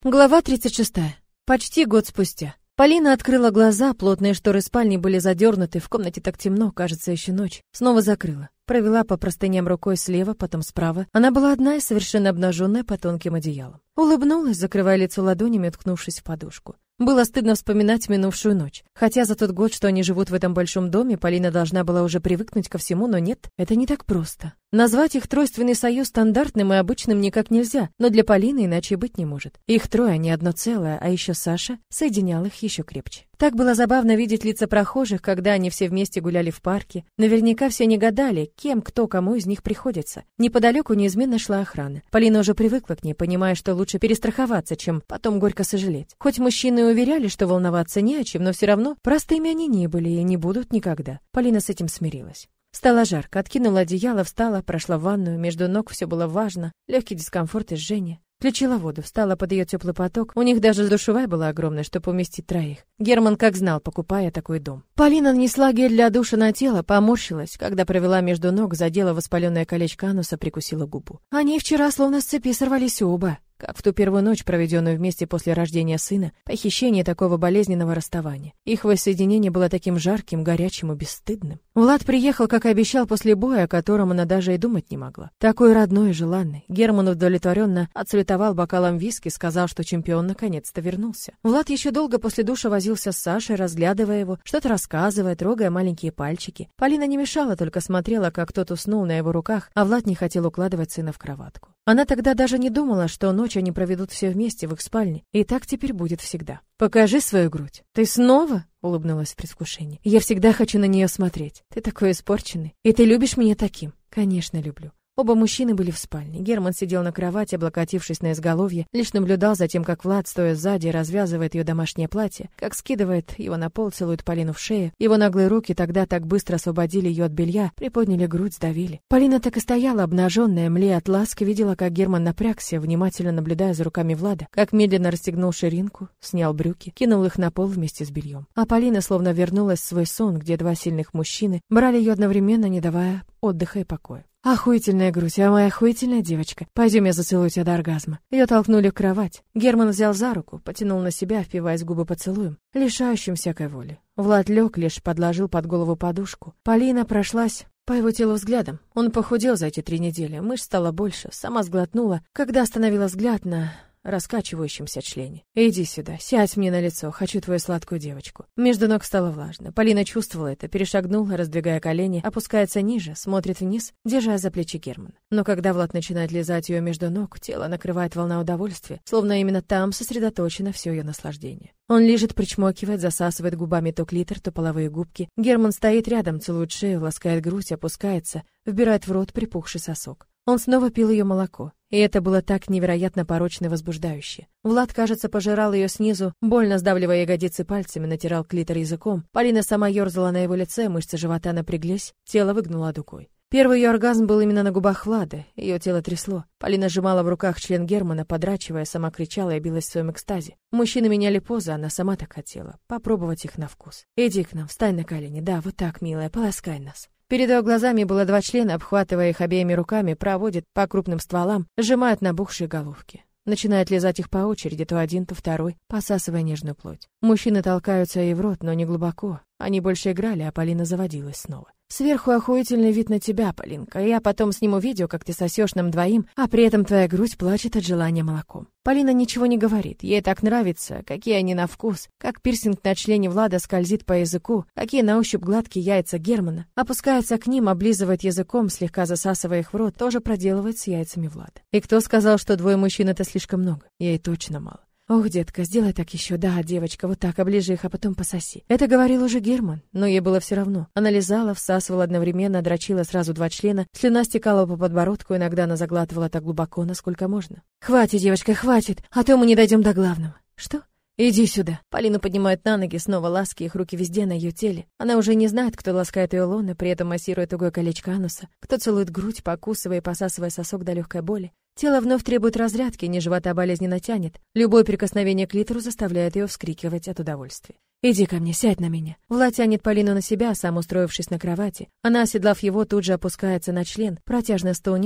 Глава 36. Почти год спустя. Полина открыла глаза, плотные шторы спальни были задернуты, в комнате так темно, кажется, еще ночь. Снова закрыла. Провела по простыням рукой слева, потом справа. Она была одна и совершенно обнаженная под тонким одеялом. Улыбнулась, закрывая лицо ладонями, уткнувшись в подушку. Было стыдно вспоминать минувшую ночь. Хотя за тот год, что они живут в этом большом доме, Полина должна была уже привыкнуть ко всему, но нет, это не так просто. Назвать их тройственный союз стандартным и обычным никак нельзя, но для Полины иначе быть не может. Их трое, не одно целое, а еще Саша соединял их еще крепче. Так было забавно видеть лица прохожих, когда они все вместе гуляли в парке. Наверняка все не гадали, кем, кто, кому из них приходится. Неподалеку неизменно шла охрана. Полина уже привыкла к ней, понимая, что лучше перестраховаться, чем потом горько сожалеть. Хоть мужчины и уверяли, что волноваться не о чем, но все равно простыми они не были и не будут никогда. Полина с этим смирилась. Стало жарко, откинула одеяло, встала, прошла в ванную, между ног все было важно, легкий дискомфорт и жжение. Включила воду, встала под ее теплый поток. У них даже душевая была огромная, чтобы уместить троих. Герман как знал, покупая такой дом. Полина нанесла гель для душа на тело, поморщилась, когда провела между ног, задела воспаленное колечко ануса, прикусила губу. Они вчера словно с цепи сорвались оба. Как в ту первую ночь, проведенную вместе после рождения сына, похищение такого болезненного расставания. Их воссоединение было таким жарким, горячим и бесстыдным. Влад приехал, как и обещал, после боя, о котором она даже и думать не могла. Такой родной и желанный. Герман удовлетворенно отсалютовал бокалом виски, сказал, что чемпион наконец-то вернулся. Влад еще долго после душа возился с Сашей, разглядывая его, что-то рассказывая, трогая маленькие пальчики. Полина не мешала, только смотрела, как тот уснул на его руках, а Влад не хотел укладывать сына в кроватку. Она тогда даже не думала, что ночь они проведут все вместе в их спальне, и так теперь будет всегда. «Покажи свою грудь». «Ты снова?» — улыбнулась в предвкушении. «Я всегда хочу на нее смотреть. Ты такой испорченный. И ты любишь меня таким?» «Конечно, люблю». Оба мужчины были в спальне. Герман сидел на кровати, облокотившись на изголовье, лишь наблюдал за тем, как Влад, стоя сзади, развязывает ее домашнее платье, как скидывает его на пол, целует Полину в шею. Его наглые руки тогда так быстро освободили ее от белья, приподняли грудь, сдавили. Полина так и стояла, обнаженная, млея от ласки, видела, как Герман напрягся, внимательно наблюдая за руками Влада, как медленно расстегнул ширинку, снял брюки, кинул их на пол вместе с бельем. А Полина словно вернулась в свой сон, где два сильных мужчины брали ее одновременно, не давая отдыха и покоя. Охуительная грудь, а моя охуительная девочка. Пойдем, я зацелую тебя до оргазма. Ее толкнули в кровать. Герман взял за руку, потянул на себя, впиваясь в губы поцелуем, лишающим всякой воли. Влад лег, лишь подложил под голову подушку. Полина прошлась по его телу взглядом. Он похудел за эти 3 недели, мышц стало больше, сама сглотнула, когда остановила взгляд на раскачивающемся члене. «Иди сюда, сядь мне на лицо, хочу твою сладкую девочку». Между ног стало влажно. Полина чувствовала это, перешагнула, раздвигая колени, опускается ниже, смотрит вниз, держа за плечи Германа. Но когда Влад начинает лизать ее между ног, тело накрывает волна удовольствия, словно именно там сосредоточено все ее наслаждение. Он лижет, причмокивает, засасывает губами то клитор, то половые губки. Герман стоит рядом, целует шею, ласкает грудь, опускается, вбирает в рот припухший сосок. Он снова пил ее молоко, и это было так невероятно порочно и возбуждающе. Влад, кажется, пожирал ее снизу, больно сдавливая ягодицы пальцами, натирал клитор языком. Полина сама ерзала на его лице, мышцы живота напряглись, тело выгнуло дугой. Первый ее оргазм был именно на губах Влада, ее тело трясло. Полина сжимала в руках член Германа, подрачивая, сама кричала и билась в своем экстазе. Мужчины меняли позы, она сама так хотела, попробовать их на вкус. «Иди к нам, встань на колени, да, вот так, милая, поласкай нас». Перед ее глазами было 2 члена, обхватывая их обеими руками, проводит по крупным стволам, сжимают набухшие головки. Начинает лизать их по очереди, то один, то второй, посасывая нежную плоть. Мужчины толкаются ей в рот, но не глубоко. Они больше играли, а Полина заводилась снова. «Сверху охуительный вид на тебя, Полинка. Я потом сниму видео, как ты сосешь нам двоим, а при этом твоя грудь плачет от желания молоком». Полина ничего не говорит. Ей так нравится, какие они на вкус, как пирсинг на члене Влада скользит по языку, какие на ощупь гладкие яйца Германа. Опускается к ним, облизывает языком, слегка засасывая их в рот, тоже проделывает с яйцами Влада. И кто сказал, что 2 мужчин — это слишком много? Ей точно мало. «Ох, детка, сделай так еще, да, девочка, вот так, оближи их, а потом пососи». Это говорил уже Герман, но ей было все равно. Она лизала, всасывала одновременно, дрочила сразу 2 члена, слюна стекала по подбородку, иногда она заглатывала так глубоко, насколько можно. «Хватит, девочка, хватит, а то мы не дойдем до главного». «Что?» «Иди сюда». Полину поднимают на ноги, снова ласки, их руки везде на ее теле. Она уже не знает, кто ласкает ее лоно, при этом массирует тугое колечко ануса, кто целует грудь, покусывая и посасывая сосок до легкой боли. Тело вновь требует разрядки, низ живота болезненно тянет. Любое прикосновение к клитору заставляет ее вскрикивать от удовольствия. «Иди ко мне, сядь на меня». Влад тянет Полину на себя, сам устроившись на кровати. Она, оседлав его, тут же опускается на член, протяжно стонет,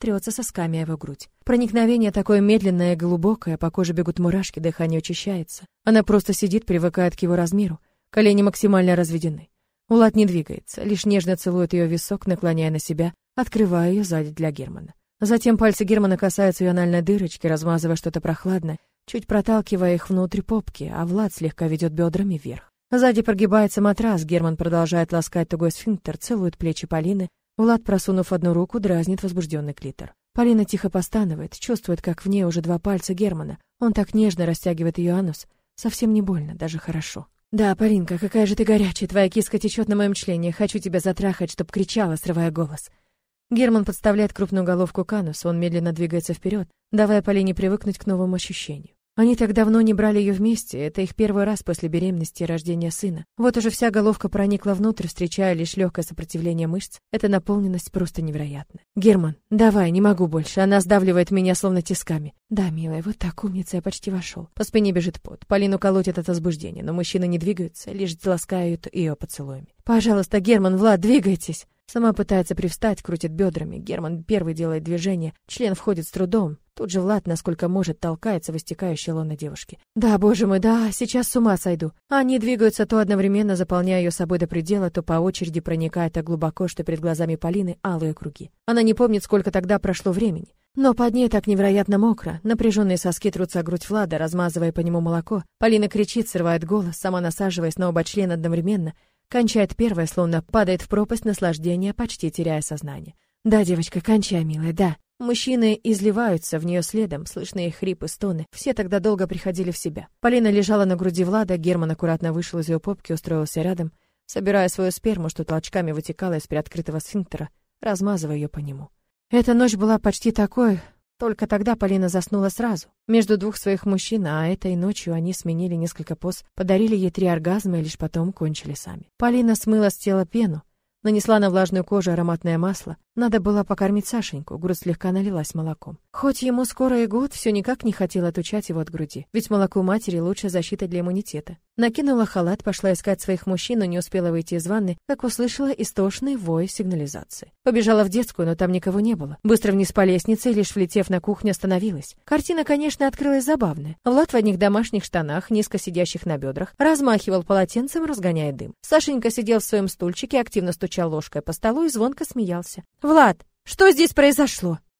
трется сосками о его грудь. Проникновение такое медленное и глубокое, по коже бегут мурашки, дыхание учащается. Она просто сидит, привыкает к его размеру, колени максимально разведены. Влад не двигается, лишь нежно целует ее висок, наклоняя на себя, открывая ее сзади для Германа. Затем пальцы Германа касаются ее анальной дырочки, размазывая что-то прохладное, чуть проталкивая их внутрь попки, а Влад слегка ведет бедрами вверх. Сзади прогибается матрас, Герман продолжает ласкать тугой сфинктер, целует плечи Полины. Влад, просунув одну руку, дразнит возбужденный клитор. Полина тихо постанывает, чувствует, как в ней уже 2 пальца Германа. Он так нежно растягивает ее анус. Совсем не больно, даже хорошо. «Да, Полинка, какая же ты горячая, твоя киска течет на моем члене. Хочу тебя затрахать, чтоб кричала, срывая голос». Герман подставляет крупную головку к анусу, он медленно двигается вперед, давая Полине привыкнуть к новому ощущению. Они так давно не брали ее вместе, это их первый раз после беременности и рождения сына. Вот уже вся головка проникла внутрь, встречая лишь легкое сопротивление мышц. Эта наполненность просто невероятна. «Герман, давай, не могу больше, она сдавливает меня словно тисками». «Да, милая, вот так, умница, я почти вошел». По спине бежит пот, Полину колотит от возбуждения, но мужчины не двигаются, лишь ласкают ее поцелуями. «Пожалуйста, Герман, Влад, двигайтесь!» Сама пытается привстать, крутит бедрами. Герман первый делает движение, член входит с трудом. Тут же Влад, насколько может, толкается в истекающее лоно девушки. «Да, боже мой, да, сейчас с ума сойду». Они двигаются то одновременно, заполняя ее собой до предела, то по очереди проникая так глубоко, что перед глазами Полины алые круги. Она не помнит, сколько тогда прошло времени. Но под ней так невероятно мокро. Напряженные соски трутся о грудь Влада, размазывая по нему молоко. Полина кричит, срывает голос, сама насаживаясь на оба члена одновременно. Кончает первое, словно падает в пропасть наслаждения, почти теряя сознание. «Да, девочка, кончай, милая, да». Мужчины изливаются в нее следом, слышны их хрипы, стоны. Все тогда долго приходили в себя. Полина лежала на груди Влада, Герман аккуратно вышел из ее попки, устроился рядом, собирая свою сперму, что толчками вытекала из приоткрытого сфинктера, размазывая ее по нему. Эта ночь была почти такой, только тогда Полина заснула сразу. Между 2 своих мужчин, а этой ночью они сменили несколько поз, подарили ей 3 оргазма и лишь потом кончили сами. Полина смыла с тела пену, нанесла на влажную кожу ароматное масло. Надо было покормить Сашеньку, грудь слегка налилась молоком. Хоть ему скоро и год, все никак не хотел отучать его от груди, ведь молоко матери лучшая защита для иммунитета. Накинула халат, пошла искать своих мужчин, но не успела выйти из ванны, как услышала истошный вой сигнализации. Побежала в детскую, но там никого не было. Быстро вниз по лестнице, лишь влетев на кухню, остановилась. Картина, конечно, открылась забавная. Влад в одних домашних штанах, низко сидящих на бедрах, размахивал полотенцем, разгоняя дым. Сашенька сидел в своем стульчике, активно стучал ложкой по столу и звонко смеялся. «Влад, что здесь произошло?»